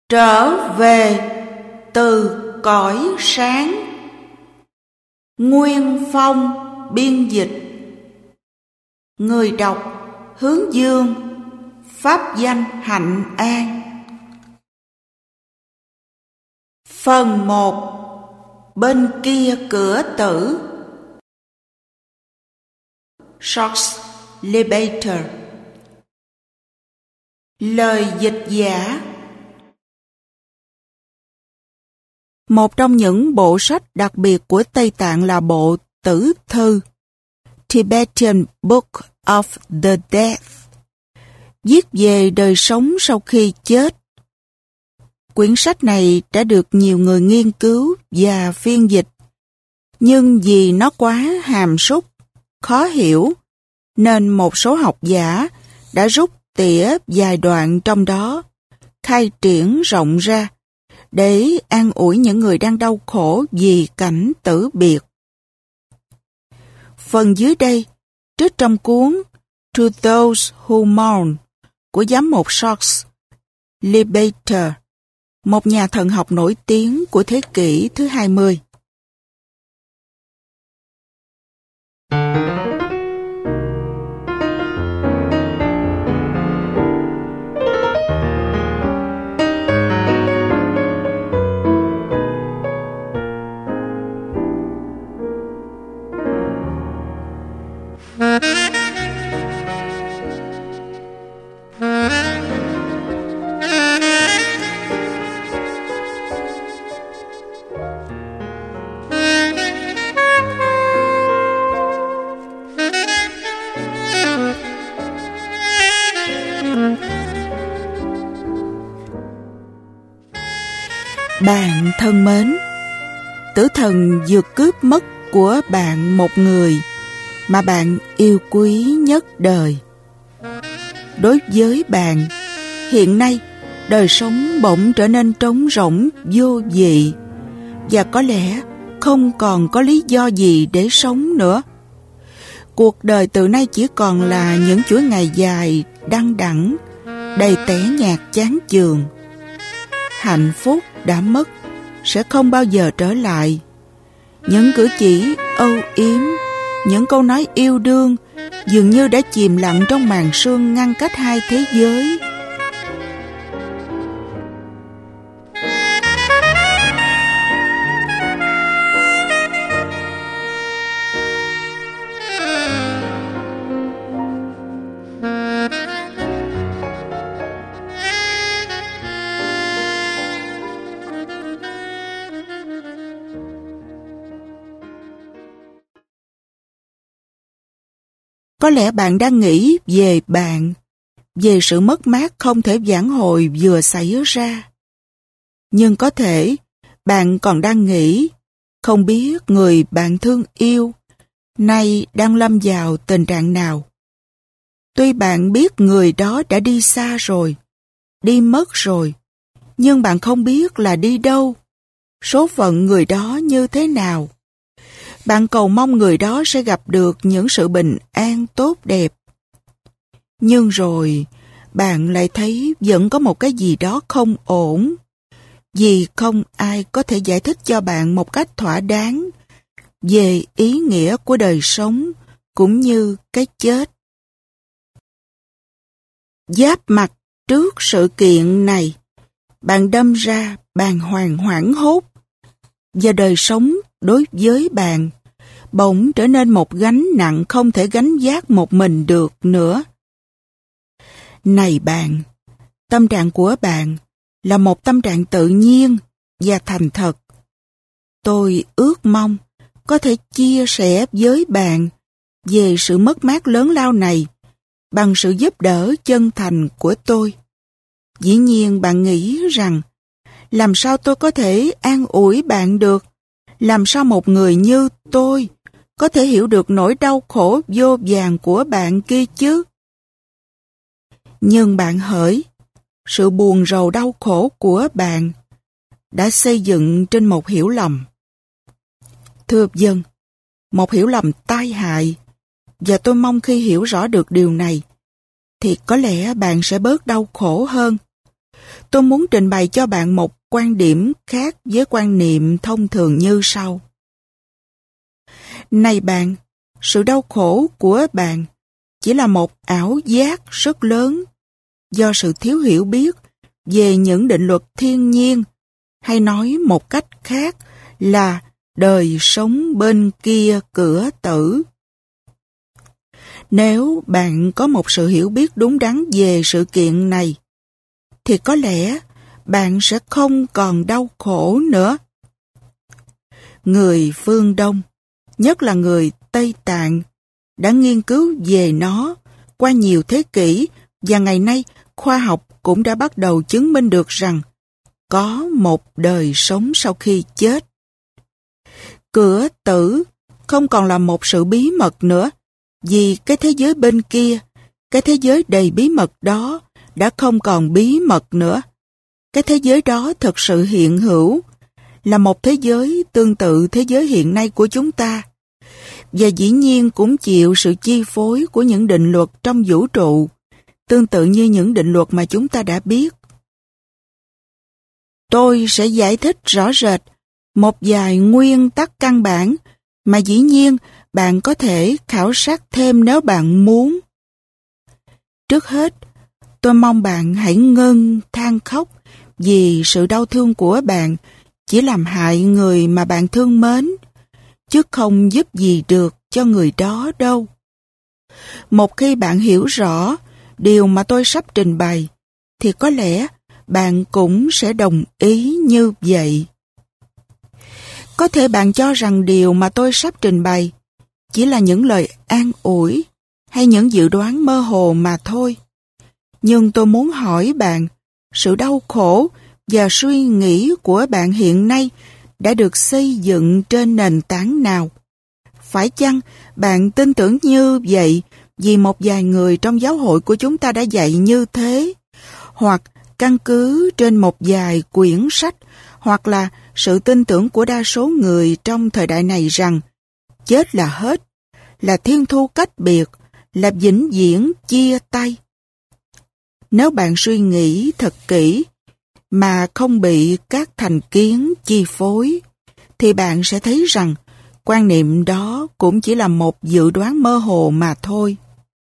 Trở về từ cõi sáng. Nguyên Phong biên dịch. Người đọc Hướng Dương, pháp danh Hạnh An. Phần 1. Bên kia cửa tử. Shocks Liberator. Lời dịch giả. Một trong những bộ sách đặc biệt của Tây Tạng là bộ Tử Thư, Tibetan Book of the Dead, viết về đời sống sau khi chết. Quyển sách này đã được nhiều người nghiên cứu và phiên dịch, nhưng vì nó quá hàm súc, khó hiểu, nên một số học giả đã rút tỉa vài đoạn trong đó, khai triển rộng ra, để an ủi những người đang đau khổ vì cảnh tử biệt. Phần dưới đây, trích trong cuốn To Those Who Mourn của giám mục Shocks Liberator, một nhà thần học nổi tiếng của thế kỷ thứ 20. Bạn thân mến, tử thần vừa cướp mất của bạn một người mà bạn yêu quý nhất đời. Đối với bạn, hiện nay đời sống bỗng trở nên trống rỗng vô vị và có lẽ không còn có lý do gì để sống nữa. Cuộc đời từ nay chỉ còn là những chuỗi ngày dài đăng đẳng, đầy tẻ nhạt chán chường. Hạnh phúc đã mất sẽ không bao giờ trở lại. Những cử chỉ âu yếm, những câu nói yêu đương dường như đã chìm lặng trong màn sương ngăn cách hai thế giới. Có lẽ bạn đang nghĩ về bạn, về sự mất mát không thể vãn hồi vừa xảy ra. Nhưng có thể bạn còn đang nghĩ, không biết người bạn thương yêu nay đang lâm vào tình trạng nào. Tuy bạn biết người đó đã đi xa rồi, đi mất rồi, nhưng bạn không biết là đi đâu, số phận người đó như thế nào. Bạn cầu mong người đó sẽ gặp được những sự bình an tốt đẹp. Nhưng rồi, bạn lại thấy vẫn có một cái gì đó không ổn, vì không ai có thể giải thích cho bạn một cách thỏa đáng về ý nghĩa của đời sống cũng như cái chết. Giáp mặt trước sự kiện này, bạn đâm ra bàng hoàng hoảng hốt, và đời sống đối với bạn bỗng trở nên một gánh nặng không thể gánh vác một mình được nữa. Này bạn, tâm trạng của bạn là một tâm trạng tự nhiên và thành thật. Tôi ước mong có thể chia sẻ với bạn về sự mất mát lớn lao này bằng sự giúp đỡ chân thành của tôi. Dĩ nhiên bạn nghĩ rằng, làm sao tôi có thể an ủi bạn được? Làm sao một người như tôi có thể hiểu được nỗi đau khổ vô vàn của bạn kia chứ? Nhưng bạn hỡi, sự buồn rầu đau khổ của bạn đã xây dựng trên một hiểu lầm. Thưa dân, một hiểu lầm tai hại, và tôi mong khi hiểu rõ được điều này, thì có lẽ bạn sẽ bớt đau khổ hơn. Tôi muốn trình bày cho bạn một quan điểm khác với quan niệm thông thường như sau. Này bạn, sự đau khổ của bạn chỉ là một ảo giác rất lớn do sự thiếu hiểu biết về những định luật thiên nhiên, hay nói một cách khác là đời sống bên kia cửa tử. Nếu bạn có một sự hiểu biết đúng đắn về sự kiện này, thì có lẽ bạn sẽ không còn đau khổ nữa. Người phương Đông, nhất là người Tây Tạng, đã nghiên cứu về nó qua nhiều thế kỷ, và ngày nay khoa học cũng đã bắt đầu chứng minh được rằng có một đời sống sau khi chết. Cửa tử không còn là một sự bí mật nữa, vì cái thế giới bên kia, cái thế giới đầy bí mật đó đã không còn bí mật nữa. Cái thế giới đó thực sự hiện hữu, là một thế giới tương tự thế giới hiện nay của chúng ta, và dĩ nhiên cũng chịu sự chi phối của những định luật trong vũ trụ, tương tự như những định luật mà chúng ta đã biết. Tôi sẽ giải thích rõ rệt một vài nguyên tắc căn bản mà dĩ nhiên bạn có thể khảo sát thêm nếu bạn muốn. Trước hết, tôi mong bạn hãy ngưng than khóc vì sự đau thương của bạn chỉ làm hại người mà bạn thương mến, chứ không giúp gì được cho người đó đâu. Một khi bạn hiểu rõ điều mà tôi sắp trình bày, thì có lẽ bạn cũng sẽ đồng ý như vậy. Có thể bạn cho rằng điều mà tôi sắp trình bày chỉ là những lời an ủi hay những dự đoán mơ hồ mà thôi. Nhưng tôi muốn hỏi bạn, sự đau khổ và suy nghĩ của bạn hiện nay đã được xây dựng trên nền tảng nào? Phải chăng bạn tin tưởng như vậy vì một vài người trong giáo hội của chúng ta đã dạy như thế? Hoặc căn cứ trên một vài quyển sách, hoặc là sự tin tưởng của đa số người trong thời đại này rằng chết là hết, là thiên thu cách biệt, là vĩnh viễn chia tay? Nếu bạn suy nghĩ thật kỹ mà không bị các thành kiến chi phối, thì bạn sẽ thấy rằng quan niệm đó cũng chỉ là một dự đoán mơ hồ mà thôi.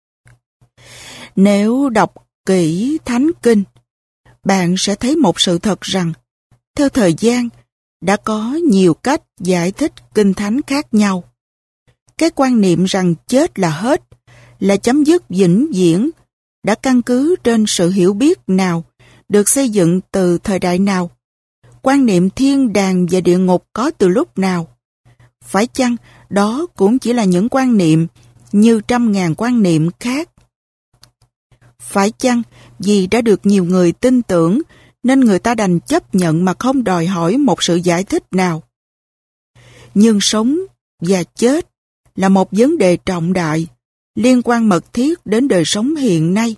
Nếu đọc kỹ Thánh Kinh, bạn sẽ thấy một sự thật rằng, theo thời gian, đã có nhiều cách giải thích Kinh Thánh khác nhau. Cái quan niệm rằng chết là hết, là chấm dứt vĩnh viễn, đã căn cứ trên sự hiểu biết nào, được xây dựng từ thời đại nào? Quan niệm thiên đàng và địa ngục có từ lúc nào? Phải chăng đó cũng chỉ là những quan niệm như trăm ngàn quan niệm khác? Phải chăng vì đã được nhiều người tin tưởng nên người ta đành chấp nhận mà không đòi hỏi một sự giải thích nào? Nhưng sống và chết là một vấn đề trọng đại, liên quan mật thiết đến đời sống hiện nay.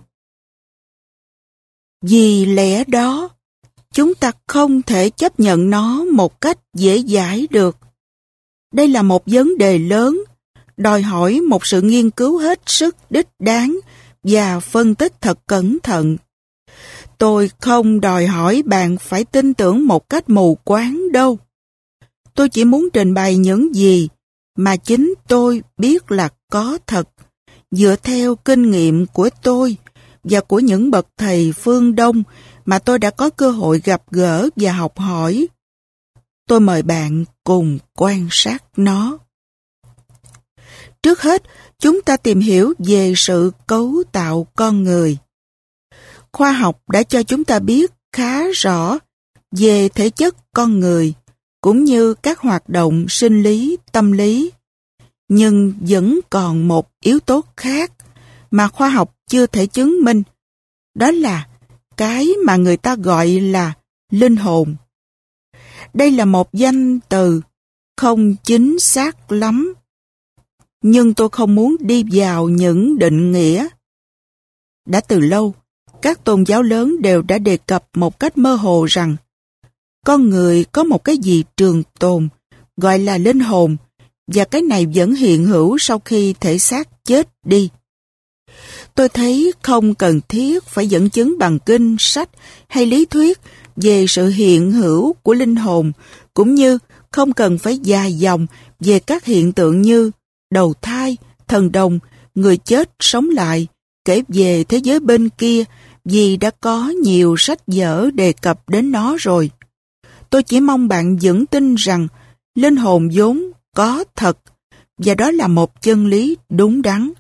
Vì lẽ đó, chúng ta không thể chấp nhận nó một cách dễ dãi được. Đây là một vấn đề lớn, đòi hỏi một sự nghiên cứu hết sức đích đáng và phân tích thật cẩn thận. Tôi không đòi hỏi bạn phải tin tưởng một cách mù quáng đâu. Tôi chỉ muốn trình bày những gì mà chính tôi biết là có thật, dựa theo kinh nghiệm của tôi và của những bậc thầy phương Đông mà tôi đã có cơ hội gặp gỡ và học hỏi. Tôi mời bạn cùng quan sát nó. Trước hết, chúng ta tìm hiểu về sự cấu tạo con người. Khoa học đã cho chúng ta biết khá rõ về thể chất con người, cũng như các hoạt động sinh lý, tâm lý. Nhưng vẫn còn một yếu tố khác mà khoa học chưa thể chứng minh. Đó là cái mà người ta gọi là linh hồn. Đây là một danh từ không chính xác lắm, nhưng tôi không muốn đi vào những định nghĩa. Đã từ lâu, các tôn giáo lớn đều đã đề cập một cách mơ hồ rằng con người có một cái gì trường tồn gọi là linh hồn, và cái này vẫn hiện hữu sau khi thể xác chết đi. Tôi thấy không cần thiết phải dẫn chứng bằng kinh, sách hay lý thuyết về sự hiện hữu của linh hồn, cũng như không cần phải dài dòng về các hiện tượng như đầu thai, thần đồng, người chết sống lại, kể về thế giới bên kia, vì đã có nhiều sách vở đề cập đến nó rồi. Tôi chỉ mong bạn vững tin rằng linh hồn vốn có thật, và đó là một chân lý đúng đắn.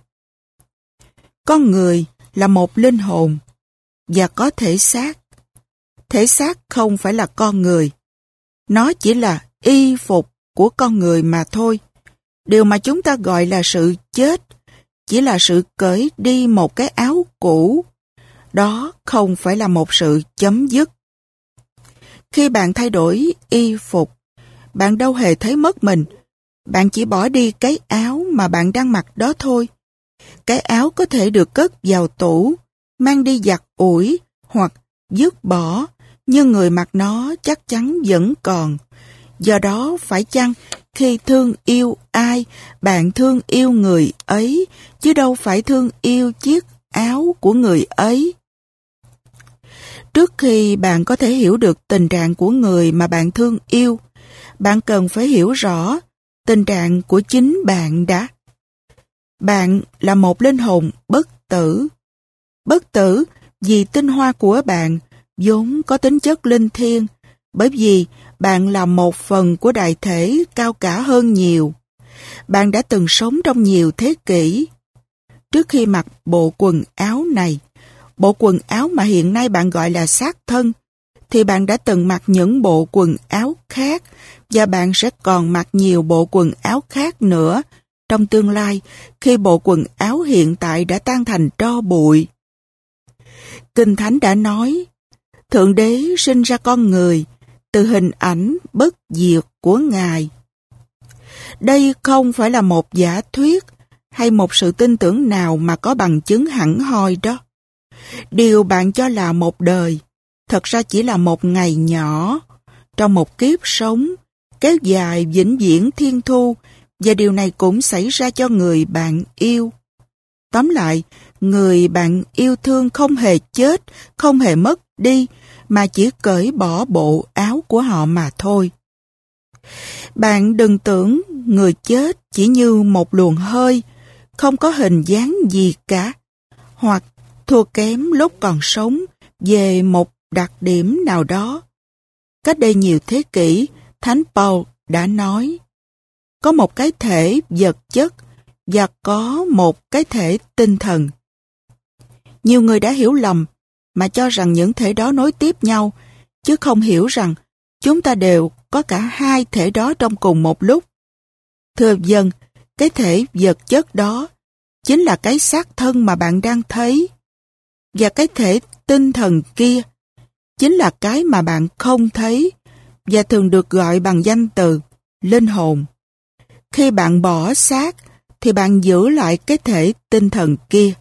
Con người là một linh hồn và có thể xác. Thể xác không phải là con người. Nó chỉ là y phục của con người mà thôi. Điều mà chúng ta gọi là sự chết chỉ là sự cởi đi một cái áo cũ. Đó không phải là một sự chấm dứt. Khi bạn thay đổi y phục, bạn đâu hề thấy mất mình. Bạn chỉ bỏ đi cái áo mà bạn đang mặc đó thôi. Cái áo có thể được cất vào tủ, mang đi giặt ủi hoặc dứt bỏ, nhưng người mặc nó chắc chắn vẫn còn. Do đó phải chăng khi thương yêu ai, bạn thương yêu người ấy, chứ đâu phải thương yêu chiếc áo của người ấy. Trước khi bạn có thể hiểu được tình trạng của người mà bạn thương yêu, bạn cần phải hiểu rõ tình trạng của chính bạn đã. Bạn là một linh hồn bất tử. Bất tử vì tinh hoa của bạn vốn có tính chất linh thiêng, bởi vì bạn là một phần của đại thể cao cả hơn nhiều. Bạn đã từng sống trong nhiều thế kỷ. Trước khi mặc bộ quần áo này, bộ quần áo mà hiện nay bạn gọi là xác thân, thì bạn đã từng mặc những bộ quần áo khác, và bạn sẽ còn mặc nhiều bộ quần áo khác nữa trong tương lai, khi bộ quần áo hiện tại đã tan thành tro bụi. Kinh Thánh đã nói, Thượng Đế sinh ra con người từ hình ảnh bất diệt của Ngài. Đây không phải là một giả thuyết hay một sự tin tưởng nào mà có bằng chứng hẳn hoi đó. Điều bạn cho là một đời, thật ra chỉ là một ngày nhỏ trong một kiếp sống kéo dài vĩnh viễn thiên thu, và điều này cũng xảy ra cho người bạn yêu. Tóm lại, người bạn yêu thương không hề chết, không hề mất đi, mà chỉ cởi bỏ bộ áo của họ mà thôi. Bạn đừng tưởng người chết chỉ như một luồng hơi, không có hình dáng gì cả, hoặc thua kém lúc còn sống về một đặc điểm nào đó. Cách đây nhiều thế kỷ, Thánh Paul đã nói, có một cái thể vật chất và có một cái thể tinh thần. Nhiều người đã hiểu lầm mà cho rằng những thể đó nối tiếp nhau, chứ không hiểu rằng chúng ta đều có cả hai thể đó trong cùng một lúc. Thưa dân, cái thể vật chất đó chính là cái xác thân mà bạn đang thấy, và cái thể tinh thần kia chính là cái mà bạn không thấy, và thường được gọi bằng danh từ linh hồn. Khi bạn bỏ xác, thì bạn giữ lại cái thể tinh thần kia.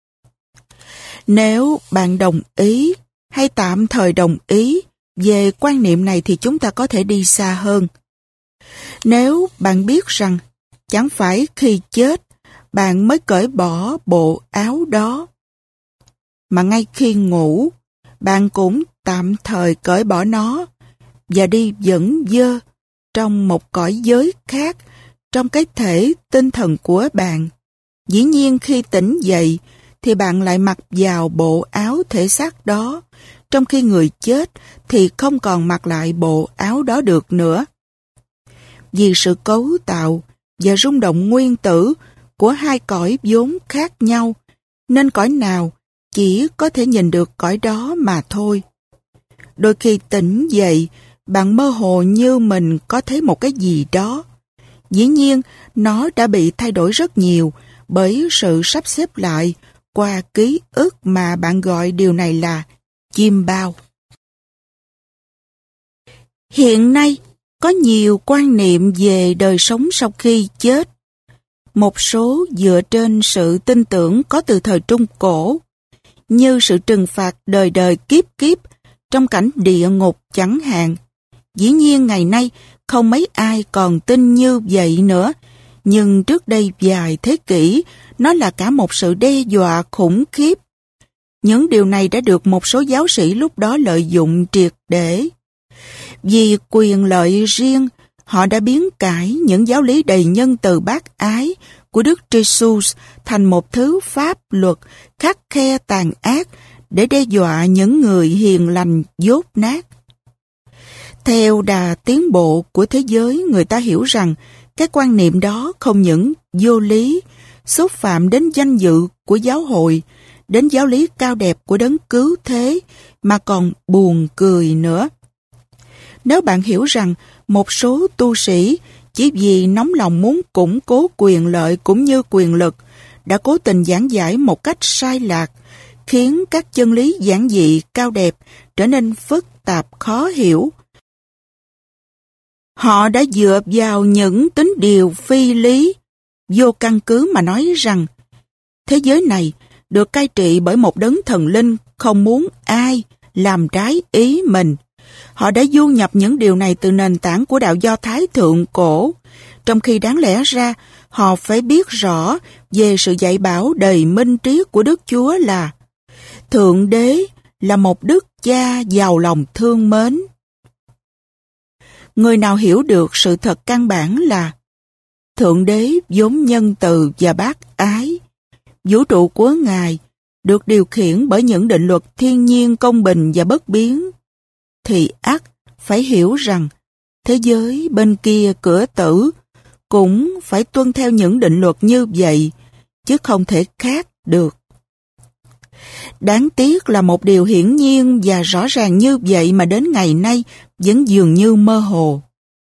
Nếu bạn đồng ý, hay tạm thời đồng ý về quan niệm này, thì chúng ta có thể đi xa hơn. Nếu bạn biết rằng chẳng phải khi chết bạn mới cởi bỏ bộ áo đó, mà ngay khi ngủ bạn cũng tạm thời cởi bỏ nó và đi dẫn dơ trong một cõi giới khác, trong cái thể tinh thần của bạn. Dĩ nhiên khi tỉnh dậy thì bạn lại mặc vào bộ áo thể xác đó, trong khi người chết thì không còn mặc lại bộ áo đó được nữa. Vì sự cấu tạo và rung động nguyên tử của hai cõi vốn khác nhau, nên cõi nào chỉ có thể nhìn được cõi đó mà thôi. Đôi khi tỉnh dậy, bạn mơ hồ như mình có thấy một cái gì đó. Dĩ nhiên, nó đã bị thay đổi rất nhiều bởi sự sắp xếp lại qua ký ức mà bạn gọi điều này là chiêm bao. Hiện nay, có nhiều quan niệm về đời sống sau khi chết. Một số dựa trên sự tin tưởng có từ thời Trung Cổ, như sự trừng phạt đời đời kiếp kiếp trong cảnh địa ngục chẳng hạn. Dĩ nhiên ngày nay không mấy ai còn tin như vậy nữa, Nhưng trước đây vài thế kỷ, nó là cả một sự đe dọa khủng khiếp. Những điều này đã được một số giáo sĩ lúc đó lợi dụng triệt để. Vì quyền lợi riêng, họ đã biến cải những giáo lý đầy nhân từ bác ái của Đức Jesus thành một thứ pháp luật khắt khe tàn ác để đe dọa những người hiền lành dốt nát. Theo đà tiến bộ của thế giới, người ta hiểu rằng cái quan niệm đó không những vô lý, xúc phạm đến danh dự của giáo hội, đến giáo lý cao đẹp của đấng cứu thế, mà còn buồn cười nữa. Nếu bạn hiểu rằng một số tu sĩ chỉ vì nóng lòng muốn củng cố quyền lợi cũng như quyền lực đã cố tình giảng giải một cách sai lạc, khiến các chân lý giản dị cao đẹp trở nên phức tạp khó hiểu. Họ đã dựa vào những tín điều phi lý, vô căn cứ mà nói rằng thế giới này được cai trị bởi một đấng thần linh không muốn ai làm trái ý mình. Họ đã du nhập những điều này từ nền tảng của đạo Do Thái thượng cổ, trong khi đáng lẽ ra họ phải biết rõ về sự dạy bảo đầy minh triết của Đức Chúa là Thượng Đế là một Đức Cha giàu lòng thương mến. Người nào hiểu được sự thật căn bản là Thượng Đế vốn nhân từ và bác ái, vũ trụ của Ngài được điều khiển bởi những định luật thiên nhiên công bình và bất biến, thì ắt phải hiểu rằng thế giới bên kia cửa tử cũng phải tuân theo những định luật như vậy, chứ không thể khác được. Đáng tiếc là một điều hiển nhiên và rõ ràng như vậy mà đến ngày nay vẫn dường như mơ hồ.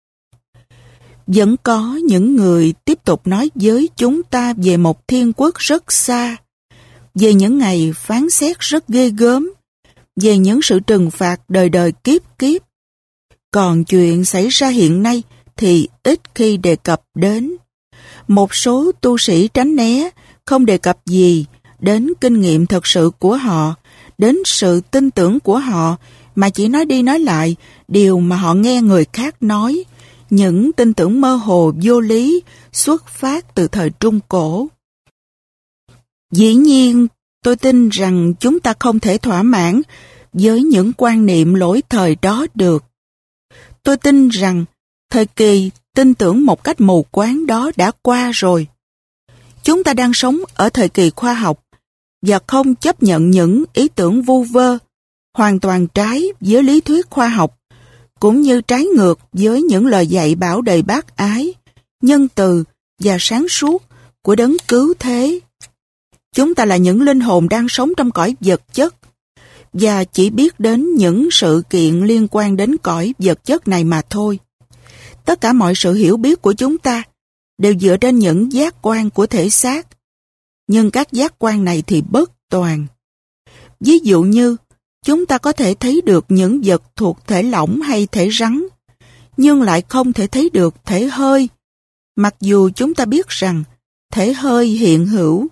Vẫn có những người tiếp tục nói với chúng ta về một thiên quốc rất xa, về những ngày phán xét rất ghê gớm, về những sự trừng phạt đời đời kiếp kiếp. Còn chuyện xảy ra hiện nay thì ít khi đề cập đến. Một số tu sĩ tránh né, không đề cập gì đến kinh nghiệm thật sự của họ, đến sự tin tưởng của họ, mà chỉ nói đi nói lại điều mà họ nghe người khác nói, những tin tưởng mơ hồ vô lý xuất phát từ thời Trung Cổ. Dĩ nhiên, tôi tin rằng chúng ta không thể thỏa mãn với những quan niệm lỗi thời đó được. Tôi tin rằng thời kỳ tin tưởng một cách mù quáng đó đã qua rồi. Chúng ta đang sống ở thời kỳ khoa học và không chấp nhận những ý tưởng vu vơ, hoàn toàn trái với lý thuyết khoa học, cũng như trái ngược với những lời dạy bảo đầy bác ái, nhân từ và sáng suốt của đấng cứu thế. Chúng ta là những linh hồn đang sống trong cõi vật chất và chỉ biết đến những sự kiện liên quan đến cõi vật chất này mà thôi. Tất cả mọi sự hiểu biết của chúng ta đều dựa trên những giác quan của thể xác, nhưng các giác quan này thì bất toàn. Ví dụ như, chúng ta có thể thấy được những vật thuộc thể lỏng hay thể rắn, nhưng lại không thể thấy được thể hơi, mặc dù chúng ta biết rằng thể hơi hiện hữu.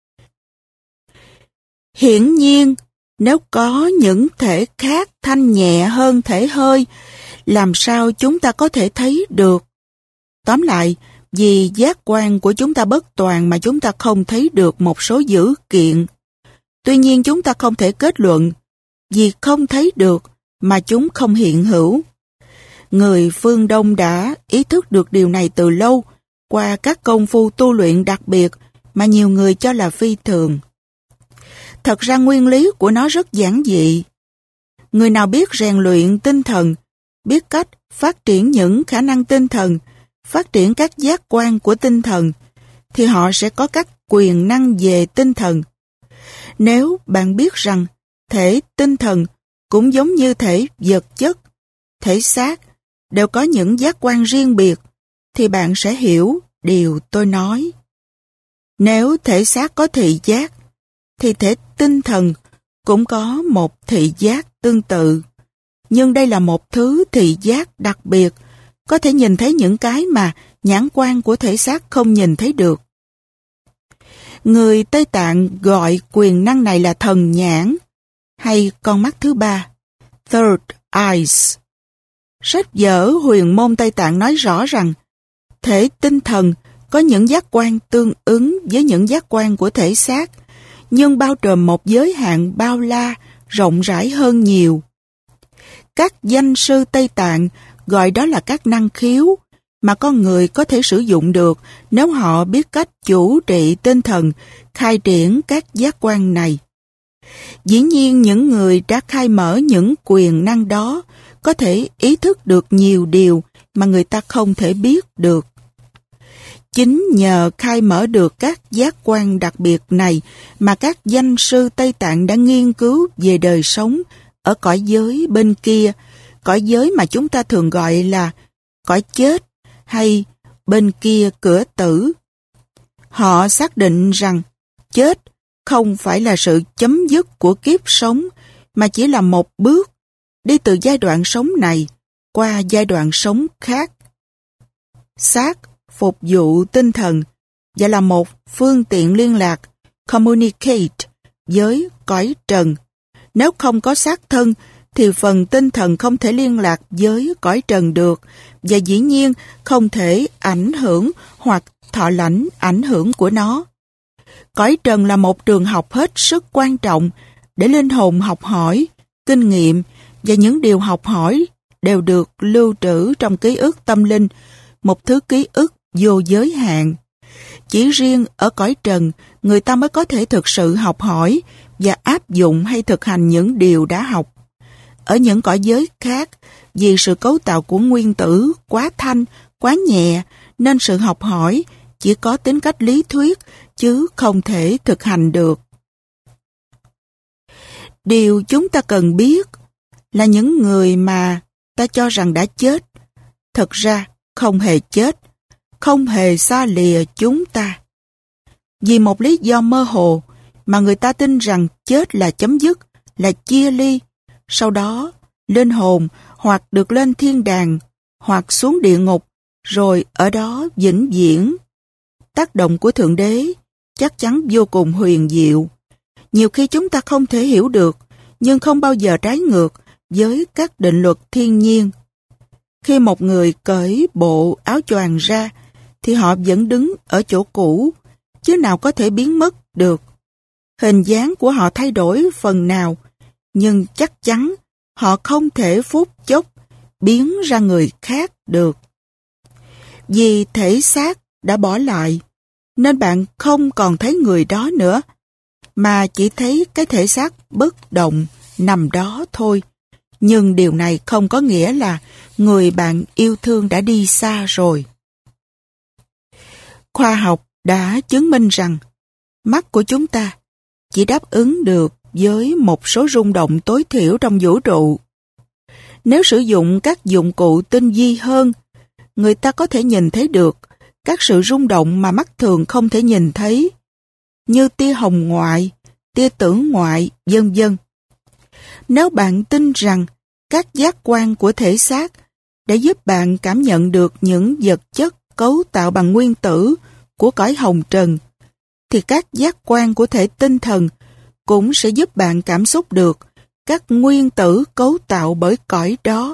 Hiển nhiên, nếu có những thể khác thanh nhẹ hơn thể hơi, làm sao chúng ta có thể thấy được? Tóm lại, vì giác quan của chúng ta bất toàn mà chúng ta không thấy được một số dữ kiện. Tuy nhiên chúng ta không thể kết luận, vì không thấy được mà chúng không hiện hữu. Người phương Đông đã ý thức được điều này từ lâu qua các công phu tu luyện đặc biệt mà nhiều người cho là phi thường. Thật ra nguyên lý của nó rất giản dị. Người nào biết rèn luyện tinh thần, biết cách phát triển những khả năng tinh thần, phát triển các giác quan của tinh thần, thì họ sẽ có các quyền năng về tinh thần. Nếu bạn biết rằng thể tinh thần cũng giống như thể vật chất, thể xác đều có những giác quan riêng biệt, thì bạn sẽ hiểu điều tôi nói. Nếu thể xác có thị giác, thì thể tinh thần cũng có một thị giác tương tự. Nhưng đây là một thứ thị giác đặc biệt, có thể nhìn thấy những cái mà nhãn quan của thể xác không nhìn thấy được. Người Tây Tạng gọi quyền năng này là thần nhãn, hay con mắt thứ ba, third eyes. Sách vở Huyền môn Tây Tạng nói rõ rằng thể tinh thần Có những giác quan tương ứng với những giác quan của thể xác, nhưng bao trùm một giới hạn bao la, rộng rãi hơn nhiều. Các danh sư Tây Tạng gọi đó là các năng khiếu mà con người có thể sử dụng được nếu họ biết cách chủ trị tinh thần, khai triển các giác quan này. Dĩ nhiên những người đã khai mở những quyền năng đó có thể ý thức được nhiều điều mà người ta không thể biết được. Chính nhờ khai mở được các giác quan đặc biệt này mà các danh sư Tây Tạng đã nghiên cứu về đời sống ở cõi giới bên kia, cõi giới mà chúng ta thường gọi là cõi chết hay bên kia cửa tử. Họ xác định rằng chết không phải là sự chấm dứt của kiếp sống mà chỉ là một bước đi từ giai đoạn sống này qua giai đoạn sống khác. Xác phục vụ tinh thần và là một phương tiện liên lạc, communicate, với cõi trần. Nếu không có xác thân thì phần tinh thần không thể liên lạc với cõi trần được và dĩ nhiên không thể ảnh hưởng hoặc thọ lãnh ảnh hưởng của nó. Cõi trần là một trường học hết sức quan trọng để linh hồn học hỏi, kinh nghiệm và những điều học hỏi đều được lưu trữ trong ký ức tâm linh, một thứ ký ức vô giới hạn. Chỉ riêng ở cõi trần, người ta mới có thể thực sự học hỏi và áp dụng hay thực hành những điều đã học. Ở những cõi giới khác, vì sự cấu tạo của nguyên tử quá thanh, quá nhẹ, nên sự học hỏi chỉ có tính cách lý thuyết, chứ không thể thực hành được. Điều chúng ta cần biết là những người mà ta cho rằng đã chết, thật ra không hề chết, không hề xa lìa chúng ta. Vì một lý do mơ hồ mà người ta tin rằng chết là chấm dứt, là chia ly, sau đó linh hồn hoặc được lên thiên đàng hoặc xuống địa ngục, rồi ở đó vĩnh viễn. Tác động của Thượng Đế chắc chắn vô cùng huyền diệu. Nhiều khi chúng ta không thể hiểu được, nhưng không bao giờ trái ngược với các định luật thiên nhiên. Khi một người cởi bộ áo choàng ra, thì họ vẫn đứng ở chỗ cũ, chứ nào có thể biến mất được. Hình dáng của họ thay đổi phần nào, nhưng chắc chắn họ không thể phút chốc biến ra người khác được. Vì thể xác đã bỏ lại, nên bạn không còn thấy người đó nữa, mà chỉ thấy cái thể xác bất động nằm đó thôi. Nhưng điều này không có nghĩa là người bạn yêu thương đã đi xa rồi. Khoa học đã chứng minh rằng mắt của chúng ta chỉ đáp ứng được với một số rung động tối thiểu trong vũ trụ. Nếu sử dụng các dụng cụ tinh vi hơn, người ta có thể nhìn thấy được các sự rung động mà mắt thường không thể nhìn thấy, như tia hồng ngoại, tia tử ngoại, vân vân. Nếu bạn tin rằng các giác quan của thể xác đã giúp bạn cảm nhận được những vật chất cấu tạo bằng nguyên tử của cõi hồng trần, thì các giác quan của thể tinh thần cũng sẽ giúp bạn cảm xúc được các nguyên tử cấu tạo bởi cõi đó.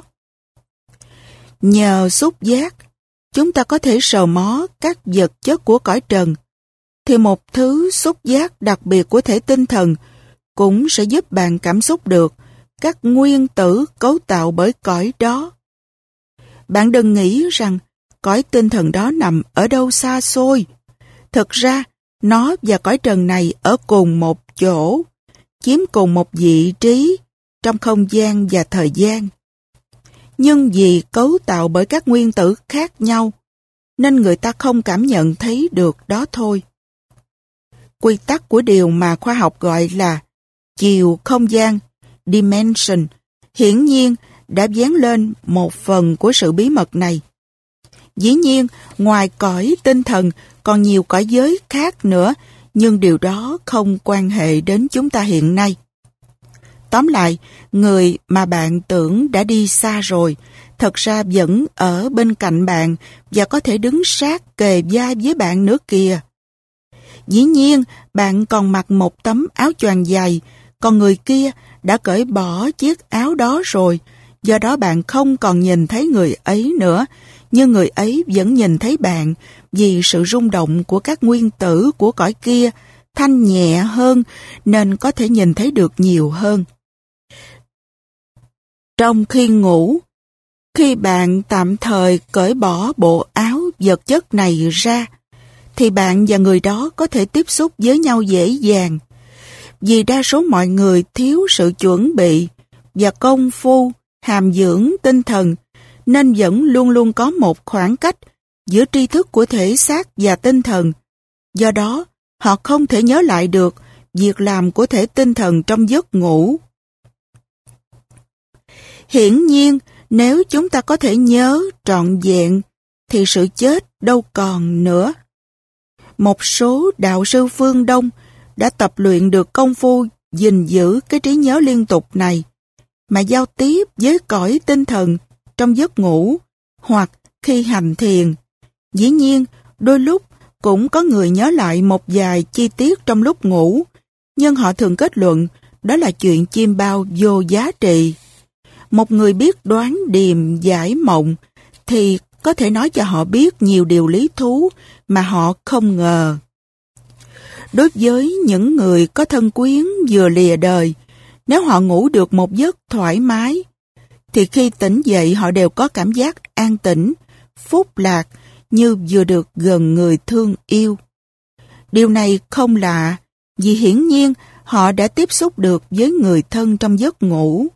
Nhờ xúc giác, chúng ta có thể sờ mó các vật chất của cõi trần, thì một thứ xúc giác đặc biệt của thể tinh thần cũng sẽ giúp bạn cảm xúc được các nguyên tử cấu tạo bởi cõi đó. Bạn đừng nghĩ rằng cõi tinh thần đó nằm ở đâu xa xôi. Thực ra, nó và cõi trần này ở cùng một chỗ, chiếm cùng một vị trí trong không gian và thời gian. Nhưng vì cấu tạo bởi các nguyên tử khác nhau, nên người ta không cảm nhận thấy được đó thôi. Quy tắc của điều mà khoa học gọi là chiều không gian, dimension, hiển nhiên đã vén lên một phần của sự bí mật này. Dĩ nhiên, ngoài cõi tinh thần còn nhiều cõi giới khác nữa, nhưng điều đó không quan hệ đến chúng ta hiện nay. Tóm lại, người mà bạn tưởng đã đi xa rồi, thật ra vẫn ở bên cạnh bạn và có thể đứng sát kề vai với bạn nữa kìa. Dĩ nhiên, bạn còn mặc một tấm áo choàng dày, còn người kia đã cởi bỏ chiếc áo đó rồi, do đó bạn không còn nhìn thấy người ấy nữa, nhưng người ấy vẫn nhìn thấy bạn vì sự rung động của các nguyên tử của cõi kia thanh nhẹ hơn nên có thể nhìn thấy được nhiều hơn. Trong khi ngủ, khi bạn tạm thời cởi bỏ bộ áo vật chất này ra, thì bạn và người đó có thể tiếp xúc với nhau dễ dàng. Vì đa số mọi người thiếu sự chuẩn bị và công phu, hàm dưỡng tinh thần, nên vẫn luôn luôn có một khoảng cách giữa tri thức của thể xác và tinh thần. Do đó, họ không thể nhớ lại được việc làm của thể tinh thần trong giấc ngủ. Hiển nhiên, nếu chúng ta có thể nhớ trọn vẹn, thì sự chết đâu còn nữa. Một số đạo sư phương Đông đã tập luyện được công phu gìn giữ cái trí nhớ liên tục này, mà giao tiếp với cõi tinh thần trong giấc ngủ hoặc khi hành thiền. Dĩ nhiên, đôi lúc cũng có người nhớ lại một vài chi tiết trong lúc ngủ, nhưng họ thường kết luận đó là chuyện chiêm bao vô giá trị. Một người biết đoán điềm giải mộng thì có thể nói cho họ biết nhiều điều lý thú mà họ không ngờ. Đối với những người có thân quyến vừa lìa đời, nếu họ ngủ được một giấc thoải mái, thì khi tỉnh dậy họ đều có cảm giác an tĩnh, phúc lạc như vừa được gần người thương yêu. Điều này không lạ, vì hiển nhiên họ đã tiếp xúc được với người thân trong giấc ngủ.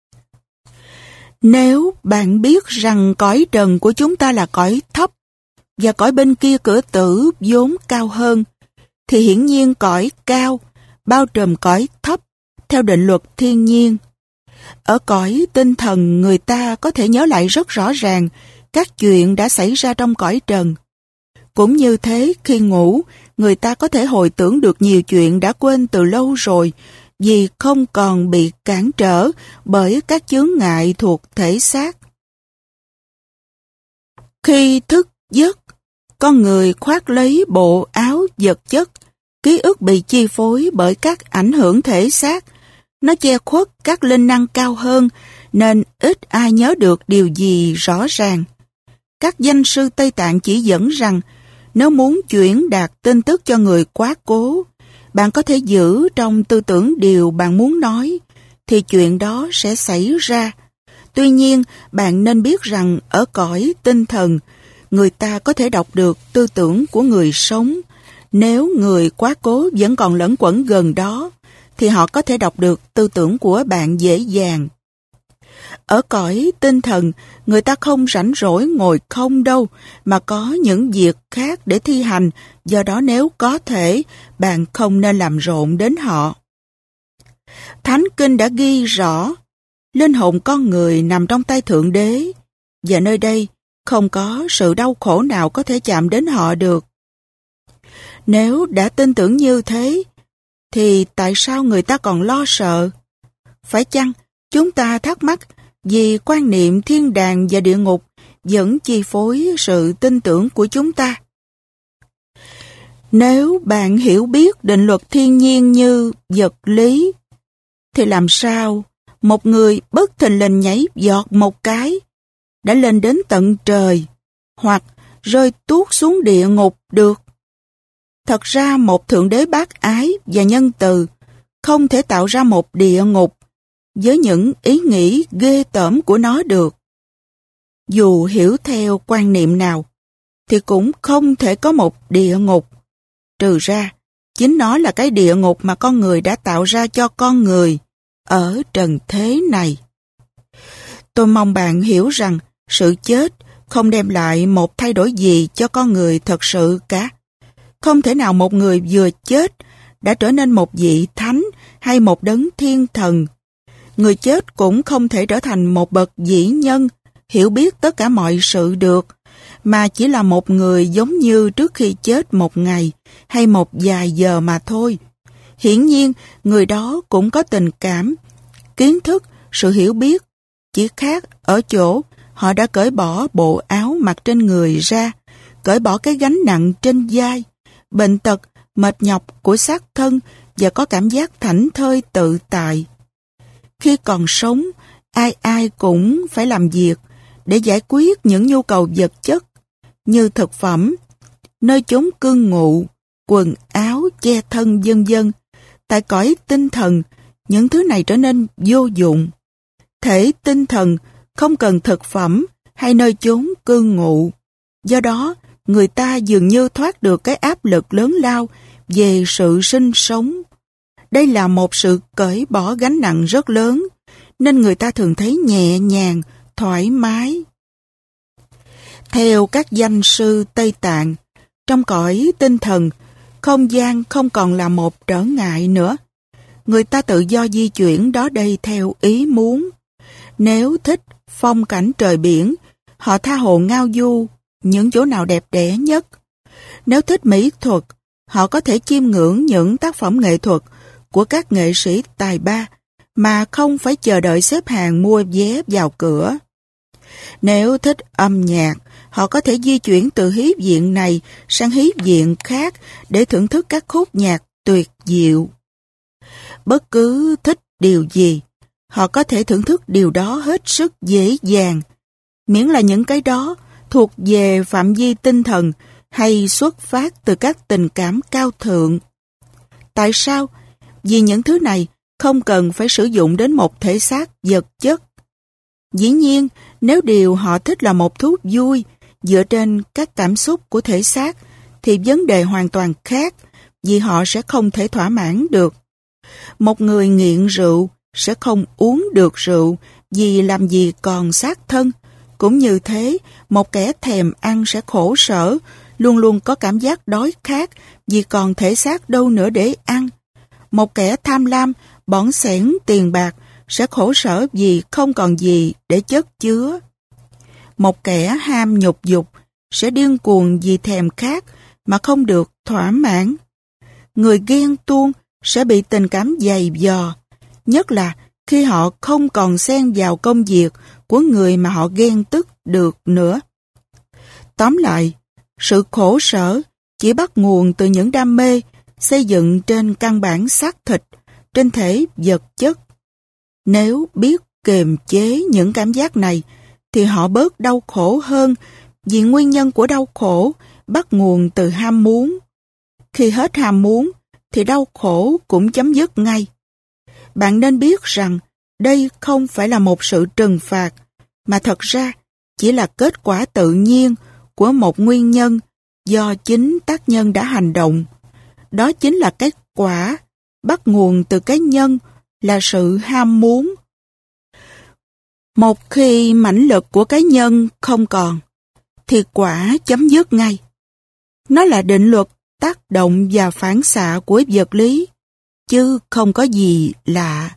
Nếu bạn biết rằng cõi trần của chúng ta là cõi thấp, và cõi bên kia cửa tử vốn cao hơn, thì hiển nhiên cõi cao bao trùm cõi thấp theo định luật thiên nhiên. Ở cõi tinh thần, người ta có thể nhớ lại rất rõ ràng các chuyện đã xảy ra trong cõi trần. Cũng như thế, khi ngủ, người ta có thể hồi tưởng được nhiều chuyện đã quên từ lâu rồi, vì không còn bị cản trở bởi các chướng ngại thuộc thể xác. Khi thức giấc, con người khoác lấy bộ áo vật chất, ký ức bị chi phối bởi các ảnh hưởng thể xác. Nó che khuất các linh năng cao hơn, nên ít ai nhớ được điều gì rõ ràng. Các danh sư Tây Tạng chỉ dẫn rằng, nếu muốn chuyển đạt tin tức cho người quá cố, bạn có thể giữ trong tư tưởng điều bạn muốn nói, thì chuyện đó sẽ xảy ra. Tuy nhiên, bạn nên biết rằng ở cõi tinh thần, người ta có thể đọc được tư tưởng của người sống. Nếu người quá cố vẫn còn lẫn quẩn gần đó, thì họ có thể đọc được tư tưởng của bạn dễ dàng. Ở cõi tinh thần, người ta không rảnh rỗi ngồi không đâu, mà có những việc khác để thi hành, do đó nếu có thể, bạn không nên làm rộn đến họ. Thánh Kinh đã ghi rõ, linh hồn con người nằm trong tay Thượng Đế, và nơi đây không có sự đau khổ nào có thể chạm đến họ được. Nếu đã tin tưởng như thế, thì tại sao người ta còn lo sợ? Phải chăng chúng ta thắc mắc vì quan niệm thiên đàng và địa ngục vẫn chi phối sự tin tưởng của chúng ta? Nếu bạn hiểu biết định luật thiên nhiên như vật lý, thì làm sao một người bất thình lình nhảy giọt một cái đã lên đến tận trời, hoặc rơi tuốt xuống địa ngục được? Thật ra một Thượng Đế bác ái và nhân từ không thể tạo ra một địa ngục với những ý nghĩ ghê tởm của nó được. Dù hiểu theo quan niệm nào, thì cũng không thể có một địa ngục. Trừ ra, chính nó là cái địa ngục mà con người đã tạo ra cho con người ở trần thế này. Tôi mong bạn hiểu rằng sự chết không đem lại một thay đổi gì cho con người thật sự cả. Không thể nào một người vừa chết đã trở nên một vị thánh hay một đấng thiên thần. Người chết cũng không thể trở thành một bậc vĩ nhân, hiểu biết tất cả mọi sự được, mà chỉ là một người giống như trước khi chết một ngày hay một vài giờ mà thôi. Hiển nhiên, người đó cũng có tình cảm, kiến thức, sự hiểu biết. Chỉ khác ở chỗ họ đã cởi bỏ bộ áo mặc trên người ra, cởi bỏ cái gánh nặng trên vai, bệnh tật, mệt nhọc của xác thân và có cảm giác thảnh thơi tự tại. Khi còn sống, ai ai cũng phải làm việc, để giải quyết những nhu cầu vật chất như thực phẩm, nơi chốn cư ngụ, quần áo, che thân vân vân. Tại cõi tinh thần, những thứ này trở nên vô dụng. Thể tinh thần không cần thực phẩm hay nơi chốn cư ngụ. Do đó, người ta dường như thoát được cái áp lực lớn lao về sự sinh sống. Đây là một sự cởi bỏ gánh nặng rất lớn, nên người ta thường thấy nhẹ nhàng, thoải mái. Theo các danh sư Tây Tạng, trong cõi tinh thần, không gian không còn là một trở ngại nữa. Người ta tự do di chuyển đó đây theo ý muốn. Nếu thích phong cảnh trời biển, họ tha hồ ngao du những chỗ nào đẹp đẽ nhất. Nếu thích mỹ thuật, họ có thể chiêm ngưỡng những tác phẩm nghệ thuật của các nghệ sĩ tài ba mà không phải chờ đợi xếp hàng mua vé vào cửa. Nếu thích âm nhạc, họ có thể di chuyển từ hí viện này sang hí viện khác để thưởng thức các khúc nhạc tuyệt diệu. Bất cứ thích điều gì, họ có thể thưởng thức điều đó hết sức dễ dàng, miễn là những cái đó thuộc về phạm vi tinh thần hay xuất phát từ các tình cảm cao thượng. Tại sao? Vì những thứ này không cần phải sử dụng đến một thể xác vật chất. Dĩ nhiên, nếu điều họ thích là một thú vui dựa trên các cảm xúc của thể xác, thì vấn đề hoàn toàn khác, vì họ sẽ không thể thỏa mãn được. Một người nghiện rượu sẽ không uống được rượu vì làm gì còn xác thân. Cũng như thế, một kẻ thèm ăn sẽ khổ sở, luôn luôn có cảm giác đói khát vì còn thể xác đâu nữa để ăn. Một kẻ tham lam, bỏng xẻn tiền bạc sẽ khổ sở vì không còn gì để chất chứa. Một kẻ ham nhục dục sẽ điên cuồng vì thèm khát mà không được thỏa mãn. Người ghen tuông sẽ bị tình cảm dày vò, nhất là khi họ không còn xen vào công việc của người mà họ ghen tức được nữa. Tóm lại, sự khổ sở chỉ bắt nguồn từ những đam mê xây dựng trên căn bản xác thịt, trên thể vật chất. Nếu biết kiềm chế những cảm giác này, thì họ bớt đau khổ hơn, vì nguyên nhân của đau khổ bắt nguồn từ ham muốn. Khi hết ham muốn, thì đau khổ cũng chấm dứt ngay. Bạn nên biết rằng đây không phải là một sự trừng phạt, mà thật ra chỉ là kết quả tự nhiên của một nguyên nhân do chính tác nhân đã hành động. Đó chính là cái quả bắt nguồn từ cái nhân là sự ham muốn. Một khi mãnh lực của cái nhân không còn, thì quả chấm dứt ngay. Nó là định luật tác động và phản xạ của vật lý, chứ không có gì lạ.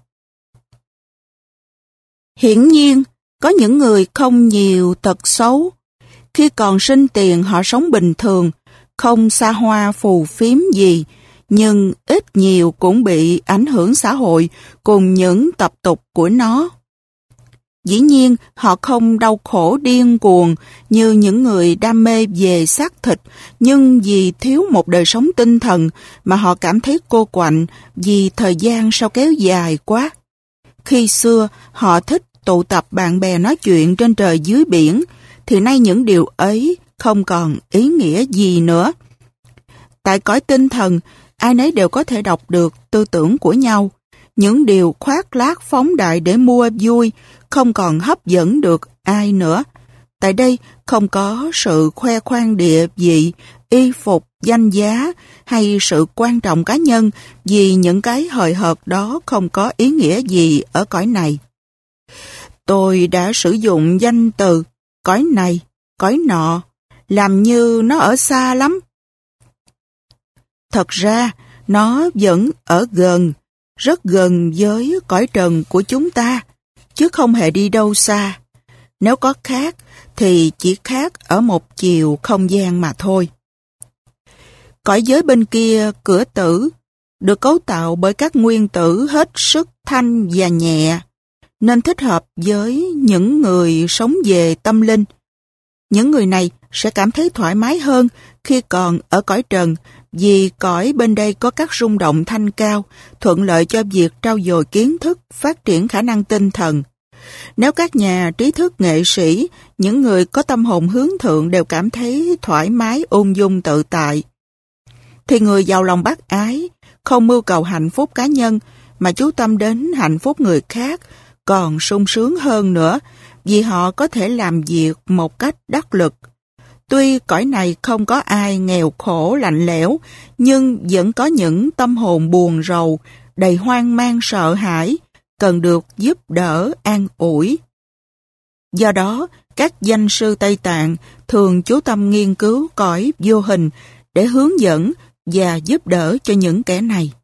Hiển nhiên, có những người không nhiều tật xấu. Khi còn sinh tiền họ sống bình thường, không xa hoa phù phiếm gì, nhưng ít nhiều cũng bị ảnh hưởng xã hội cùng những tập tục của nó. Dĩ nhiên, họ không đau khổ điên cuồng như những người đam mê về xác thịt, nhưng vì thiếu một đời sống tinh thần mà họ cảm thấy cô quạnh vì thời gian sao kéo dài quá. Khi xưa, họ thích tụ tập bạn bè nói chuyện trên trời dưới biển, thì nay những điều ấy không còn ý nghĩa gì nữa. Tại cõi tinh thần, ai nấy đều có thể đọc được tư tưởng của nhau. Những điều khoác lác phóng đại để mua vui không còn hấp dẫn được ai nữa. Tại đây không có sự khoe khoang địa vị, y phục, danh giá hay sự quan trọng cá nhân, vì những cái hời hợt đó không có ý nghĩa gì ở cõi này. Tôi đã sử dụng danh từ cõi này, cõi nọ, làm như nó ở xa lắm. Thật ra, nó vẫn ở gần, rất gần với cõi trần của chúng ta, chứ không hề đi đâu xa. Nếu có khác, thì chỉ khác ở một chiều không gian mà thôi. Cõi giới bên kia, cửa tử, được cấu tạo bởi các nguyên tử hết sức thanh và nhẹ, nên thích hợp với những người sống về tâm linh. Những người này sẽ cảm thấy thoải mái hơn khi còn ở cõi trần, vì cõi bên đây có các rung động thanh cao, thuận lợi cho việc trau dồi kiến thức, phát triển khả năng tinh thần. Nếu các nhà trí thức nghệ sĩ, những người có tâm hồn hướng thượng đều cảm thấy thoải mái, ung dung tự tại, thì người giàu lòng bác ái, không mưu cầu hạnh phúc cá nhân, mà chú tâm đến hạnh phúc người khác, còn sung sướng hơn nữa, vì họ có thể làm việc một cách đắc lực. Tuy cõi này không có ai nghèo khổ lạnh lẽo, nhưng vẫn có những tâm hồn buồn rầu, đầy hoang mang sợ hãi, cần được giúp đỡ an ủi. Do đó, các danh sư Tây Tạng thường chú tâm nghiên cứu cõi vô hình để hướng dẫn và giúp đỡ cho những kẻ này.